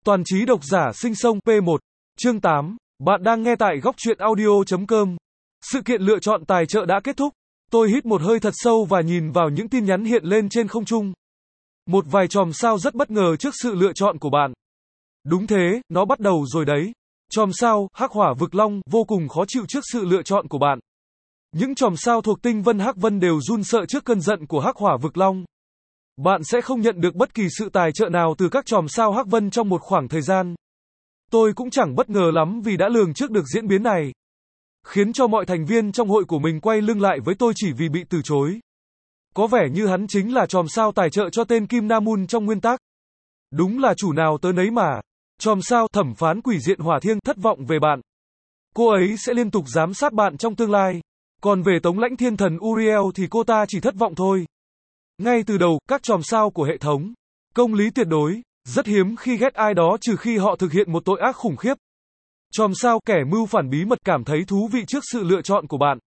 Toàn trí độc giả sinh sông P1, chương 8, bạn đang nghe tại góc truyện audio.com. Sự kiện lựa chọn tài trợ đã kết thúc. Tôi hít một hơi thật sâu và nhìn vào những tin nhắn hiện lên trên không trung. Một vài chòm sao rất bất ngờ trước sự lựa chọn của bạn. Đúng thế, nó bắt đầu rồi đấy. Chòm sao, Hắc Hỏa Vực Long, vô cùng khó chịu trước sự lựa chọn của bạn. Những chòm sao thuộc tinh vân Hắc Vân đều run sợ trước cơn giận của Hắc Hỏa Vực Long. Bạn sẽ không nhận được bất kỳ sự tài trợ nào từ các chòm sao Hắc Vân trong một khoảng thời gian. Tôi cũng chẳng bất ngờ lắm vì đã lường trước được diễn biến này. Khiến cho mọi thành viên trong hội của mình quay lưng lại với tôi chỉ vì bị từ chối. Có vẻ như hắn chính là chòm sao tài trợ cho tên Kim Nam Un trong nguyên tắc. Đúng là chủ nào tớ nấy mà. Chòm sao thẩm phán quỷ diện Hỏa Thiêng thất vọng về bạn. Cô ấy sẽ liên tục giám sát bạn trong tương lai. Còn về Tống lãnh thiên thần Uriel thì cô ta chỉ thất vọng thôi. Ngay từ đầu, các chòm sao của hệ thống, công lý tuyệt đối, rất hiếm khi ghét ai đó trừ khi họ thực hiện một tội ác khủng khiếp. Chòm sao kẻ mưu phản bí mật cảm thấy thú vị trước sự lựa chọn của bạn.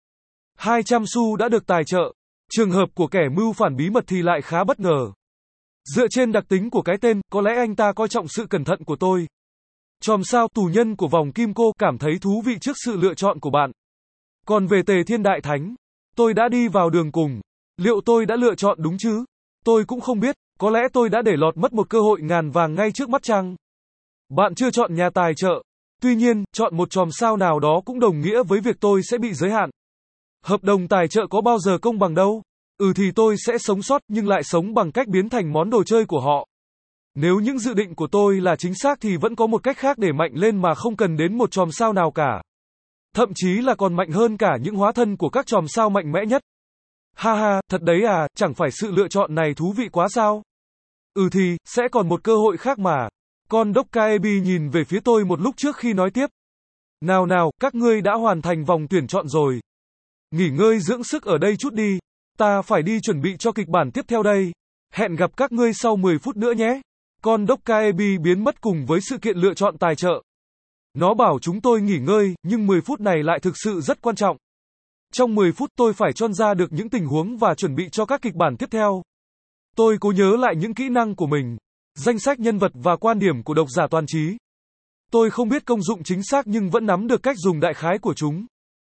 200 xu đã được tài trợ. Trường hợp của kẻ mưu phản bí mật thì lại khá bất ngờ. Dựa trên đặc tính của cái tên, có lẽ anh ta coi trọng sự cẩn thận của tôi. Chòm sao tù nhân của vòng kim cô cảm thấy thú vị trước sự lựa chọn của bạn. Còn về Tề Thiên Đại Thánh, tôi đã đi vào đường cùng. Liệu tôi đã lựa chọn đúng chứ? Tôi cũng không biết, có lẽ tôi đã để lọt mất một cơ hội ngàn vàng ngay trước mắt chăng? Bạn chưa chọn nhà tài trợ. Tuy nhiên, chọn một chòm sao nào đó cũng đồng nghĩa với việc tôi sẽ bị giới hạn. Hợp đồng tài trợ có bao giờ công bằng đâu. Thì tôi sẽ sống sót nhưng lại sống bằng cách biến thành món đồ chơi của họ. Nếu những dự định của tôi là chính xác thì vẫn có một cách khác để mạnh lên mà không cần đến một chòm sao nào cả. Thậm chí là còn mạnh hơn cả những hóa thân của các chòm sao mạnh mẽ nhất. Ha ha, thật đấy à, chẳng phải sự lựa chọn này thú vị quá sao? Thì, sẽ còn một cơ hội khác mà. Con Dokkaebi nhìn về phía tôi một lúc trước khi nói tiếp. Nào nào, các ngươi đã hoàn thành vòng tuyển chọn rồi. Nghỉ ngơi dưỡng sức ở đây chút đi. Ta phải đi chuẩn bị cho kịch bản tiếp theo đây. Hẹn gặp các ngươi sau 10 phút nữa nhé. Con Dokkaebi biến mất cùng với sự kiện lựa chọn tài trợ. Nó bảo chúng tôi nghỉ ngơi, nhưng 10 phút này lại thực sự rất quan trọng. Trong 10 phút tôi phải chọn ra được những tình huống và chuẩn bị cho các kịch bản tiếp theo. Tôi cố nhớ lại những kỹ năng của mình, danh sách nhân vật và quan điểm của độc giả toàn trí. Tôi không biết công dụng chính xác nhưng vẫn nắm được cách dùng đại khái của chúng.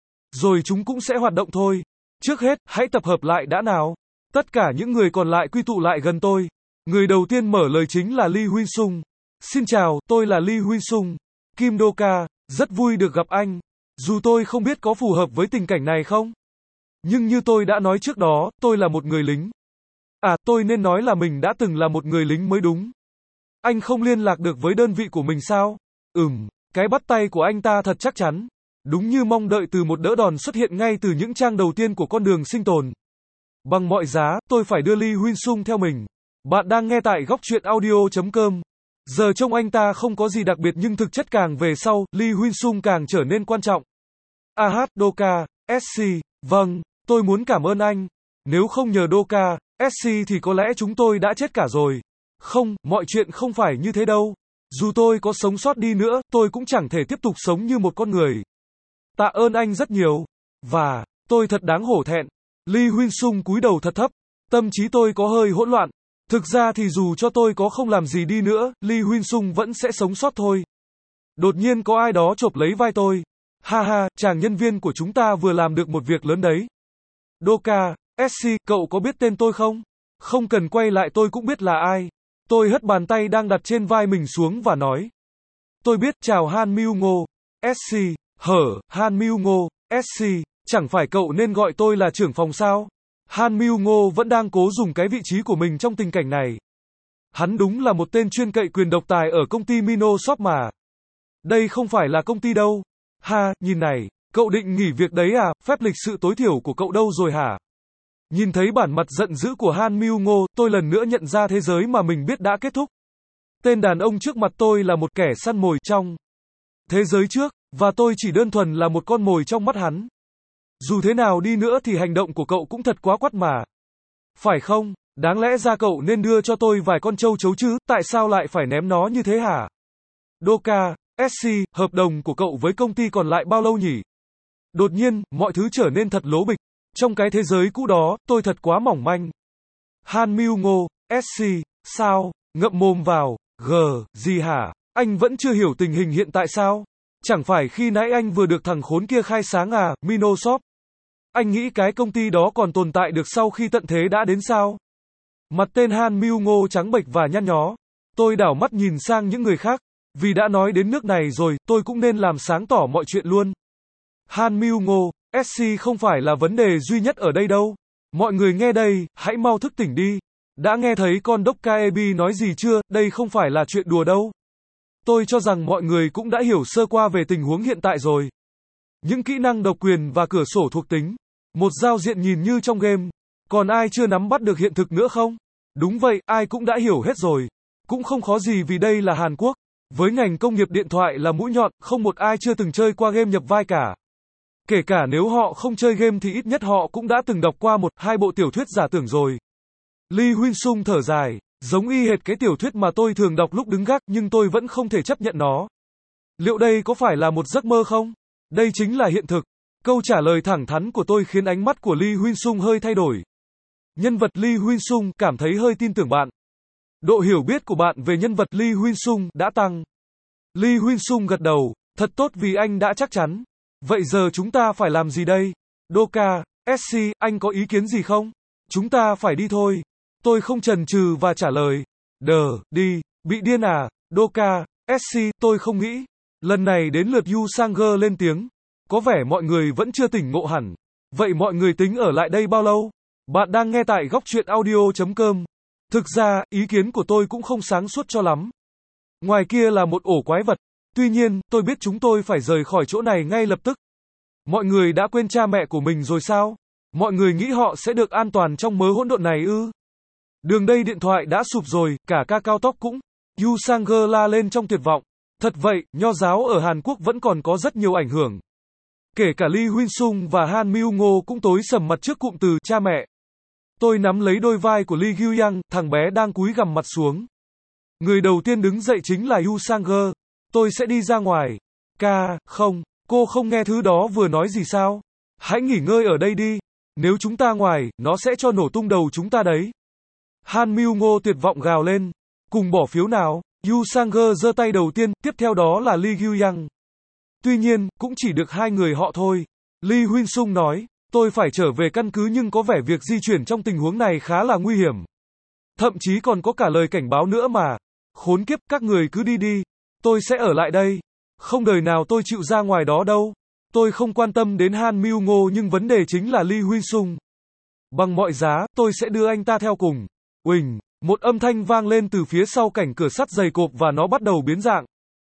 Rồi chúng cũng sẽ hoạt động thôi. Trước hết, hãy tập hợp lại đã nào. Tất cả những người còn lại quy tụ lại gần tôi. Người đầu tiên mở lời chính là Lee Huy Sung. Xin chào, tôi là Lee Huy Sung. Kim Doka, rất vui được gặp anh. Dù tôi không biết có phù hợp với tình cảnh này không? Nhưng như tôi đã nói trước đó, tôi là một người lính. Tôi nên nói là mình đã từng là một người lính mới đúng. Anh không liên lạc được với đơn vị của mình sao? Cái bắt tay của anh ta thật chắc chắn. Đúng như mong đợi từ một đỡ đòn xuất hiện ngay từ những trang đầu tiên của con đường sinh tồn. Bằng mọi giá, tôi phải đưa Lee Huy Sung theo mình. Bạn đang nghe tại góc truyện audio.com. Giờ trông anh ta không có gì đặc biệt nhưng thực chất càng về sau, Lee Huy Sung càng trở nên quan trọng. Doka, SC, vâng, tôi muốn cảm ơn anh. Nếu không nhờ Doka, SC thì có lẽ chúng tôi đã chết cả rồi. Không, mọi chuyện không phải như thế đâu. Dù tôi có sống sót đi nữa, tôi cũng chẳng thể tiếp tục sống như một con người. Tạ ơn anh rất nhiều. Và, tôi thật đáng hổ thẹn. Lee Huy Sung cúi đầu thật thấp. Tâm trí tôi có hơi hỗn loạn. Thực ra thì dù cho tôi có không làm gì đi nữa, Lee Huy Sung vẫn sẽ sống sót thôi. Đột nhiên có ai đó chộp lấy vai tôi. Ha ha, chàng nhân viên của chúng ta vừa làm được một việc lớn đấy. Doka, SC, cậu có biết tên tôi không? Không cần quay lại tôi cũng biết là ai. Tôi hất bàn tay đang đặt trên vai mình xuống và nói. Tôi biết, chào Han Mưu Ngô. SC, Han Mưu Ngô, SC, chẳng phải cậu nên gọi tôi là trưởng phòng sao? Han Mưu Ngô vẫn đang cố dùng cái vị trí của mình trong tình cảnh này. Hắn đúng là một tên chuyên cậy quyền độc tài ở công ty Minosoft mà. Đây không phải là công ty đâu. Nhìn này, cậu định nghỉ việc đấy à, phép lịch sự tối thiểu của cậu đâu rồi hả? Nhìn thấy bản mặt giận dữ của Han Mưu Ngô, tôi lần nữa nhận ra thế giới mà mình biết đã kết thúc. Tên đàn ông trước mặt tôi là một kẻ săn mồi trong thế giới trước, và tôi chỉ đơn thuần là một con mồi trong mắt hắn. Dù thế nào đi nữa thì hành động của cậu cũng thật quá quắt mà. Phải không? Đáng lẽ ra cậu nên đưa cho tôi vài con châu chấu chứ, tại sao lại phải ném nó như thế hả? Doka, SC, hợp đồng của cậu với công ty còn lại bao lâu nhỉ? Đột nhiên, mọi thứ trở nên thật lố bịch. Trong cái thế giới cũ đó, tôi thật quá mỏng manh. Han Mưu Ngô, SC, sao? Ngậm mồm vào, gì hả? Anh vẫn chưa hiểu tình hình hiện tại sao? Chẳng phải khi nãy anh vừa được thằng khốn kia khai sáng à, Minosoft? Anh nghĩ cái công ty đó còn tồn tại được sau khi tận thế đã đến sao? Mặt tên Han Myung-go trắng bệch và nhăn nhó. Tôi đảo mắt nhìn sang những người khác. Vì đã nói đến nước này rồi, tôi cũng nên làm sáng tỏ mọi chuyện luôn. Han Myung-go, SC không phải là vấn đề duy nhất ở đây đâu. Mọi người nghe đây, hãy mau thức tỉnh đi. Đã nghe thấy con đốc Kaebi nói gì chưa, đây không phải là chuyện đùa đâu. Tôi cho rằng mọi người cũng đã hiểu sơ qua về tình huống hiện tại rồi. Những kỹ năng độc quyền và cửa sổ thuộc tính. Một giao diện nhìn như trong game. Còn ai chưa nắm bắt được hiện thực nữa không? Đúng vậy, ai cũng đã hiểu hết rồi. Cũng không khó gì vì đây là Hàn Quốc. Với ngành công nghiệp điện thoại là mũi nhọn, không một ai chưa từng chơi qua game nhập vai cả. Kể cả nếu họ không chơi game thì ít nhất họ cũng đã từng đọc qua một, hai bộ tiểu thuyết giả tưởng rồi. Lee Huynh Sung thở dài, giống y hệt cái tiểu thuyết mà tôi thường đọc lúc đứng gác nhưng tôi vẫn không thể chấp nhận nó. Liệu đây có phải là một giấc mơ không? Đây chính là hiện thực. Câu trả lời thẳng thắn của tôi khiến ánh mắt của Lee Huynh Sung hơi thay đổi. Nhân vật Lee Huynh Sung cảm thấy hơi tin tưởng bạn. Độ hiểu biết của bạn về nhân vật Lee Huynh Sung đã tăng. Lee Huynh Sung gật đầu, thật tốt vì anh đã chắc chắn. Vậy giờ chúng ta phải làm gì đây? Doka, SC, anh có ý kiến gì không? Chúng ta phải đi thôi. Tôi không chần chừ và trả lời. Đi, bị điên à? Doka, SC, tôi không nghĩ. Lần này đến lượt Yu Sanger lên tiếng. Có vẻ mọi người vẫn chưa tỉnh ngộ hẳn. Vậy mọi người tính ở lại đây bao lâu? Bạn đang nghe tại góc truyện audio.com. Thực ra, ý kiến của tôi cũng không sáng suốt cho lắm. Ngoài kia là một ổ quái vật. Tuy nhiên, tôi biết chúng tôi phải rời khỏi chỗ này ngay lập tức. Mọi người đã quên cha mẹ của mình rồi sao? Mọi người nghĩ họ sẽ được an toàn trong mớ hỗn độn này ư? Đường dây điện thoại đã sụp rồi, cả ca cao tốc cũng. Yu Sanger la lên trong tuyệt vọng. Thật vậy, nho giáo ở Hàn Quốc vẫn còn có rất nhiều ảnh hưởng. Kể cả Lee Huynh Sung và Han Myung-go cũng tối sầm mặt trước cụm từ cha mẹ. Tôi nắm lấy đôi vai của Lee Gyu-yang, thằng bé đang cúi gằm mặt xuống. Người đầu tiên đứng dậy chính là Yu Sanger. Tôi sẽ đi ra ngoài. Không, cô không nghe thứ đó vừa nói gì sao? Hãy nghỉ ngơi ở đây đi. Nếu chúng ta ngoài, nó sẽ cho nổ tung đầu chúng ta đấy. Han Myung-go tuyệt vọng gào lên. Cùng bỏ phiếu nào? Yu Sanger giơ tay đầu tiên, tiếp theo đó là Lee Gyu-yang. Tuy nhiên, cũng chỉ được hai người họ thôi. Lee Huynh Sung nói, tôi phải trở về căn cứ nhưng có vẻ việc di chuyển trong tình huống này khá là nguy hiểm. Thậm chí còn có cả lời cảnh báo nữa mà. Khốn kiếp, các người cứ đi đi. Tôi sẽ ở lại đây. Không đời nào tôi chịu ra ngoài đó đâu. Tôi không quan tâm đến Han Myung-go nhưng vấn đề chính là Lee Huynh Sung. Bằng mọi giá, tôi sẽ đưa anh ta theo cùng. Uỳnh, một âm thanh vang lên từ phía sau cảnh cửa sắt dày cộp và nó bắt đầu biến dạng.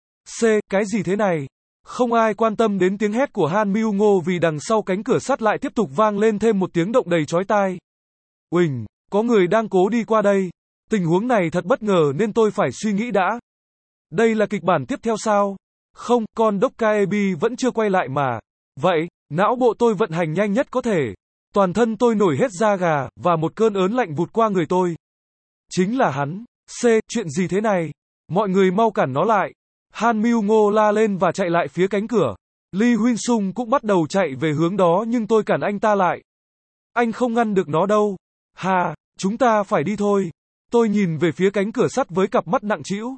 Cái gì thế này? Không ai quan tâm đến tiếng hét của Han Myung-go vì đằng sau cánh cửa sắt lại tiếp tục vang lên thêm một tiếng động đầy chói tai. Uỳnh, có người đang cố đi qua đây. Tình huống này thật bất ngờ nên tôi phải suy nghĩ đã. Đây là kịch bản tiếp theo sao? Không, con đốc Kaebi vẫn chưa quay lại mà. Vậy, não bộ tôi vận hành nhanh nhất có thể. Toàn thân tôi nổi hết da gà, và một cơn ớn lạnh vụt qua người tôi. Chính là hắn. Chuyện gì thế này? Mọi người mau cản nó lại. Han Myung-go la lên và chạy lại phía cánh cửa. Lee Huynh Sung cũng bắt đầu chạy về hướng đó nhưng tôi cản anh ta lại. Anh không ngăn được nó đâu. Chúng ta phải đi thôi. Tôi nhìn về phía cánh cửa sắt với cặp mắt nặng trĩu.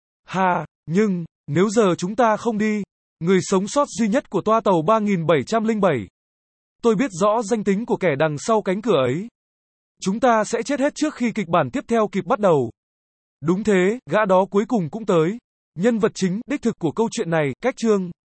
Nhưng, nếu giờ chúng ta không đi, người sống sót duy nhất của toa tàu 3707. Tôi biết rõ danh tính của kẻ đằng sau cánh cửa ấy. Chúng ta sẽ chết hết trước khi kịch bản tiếp theo kịp bắt đầu. Đúng thế, gã đó cuối cùng cũng tới. Nhân vật chính, đích thực của câu chuyện này, cách chương.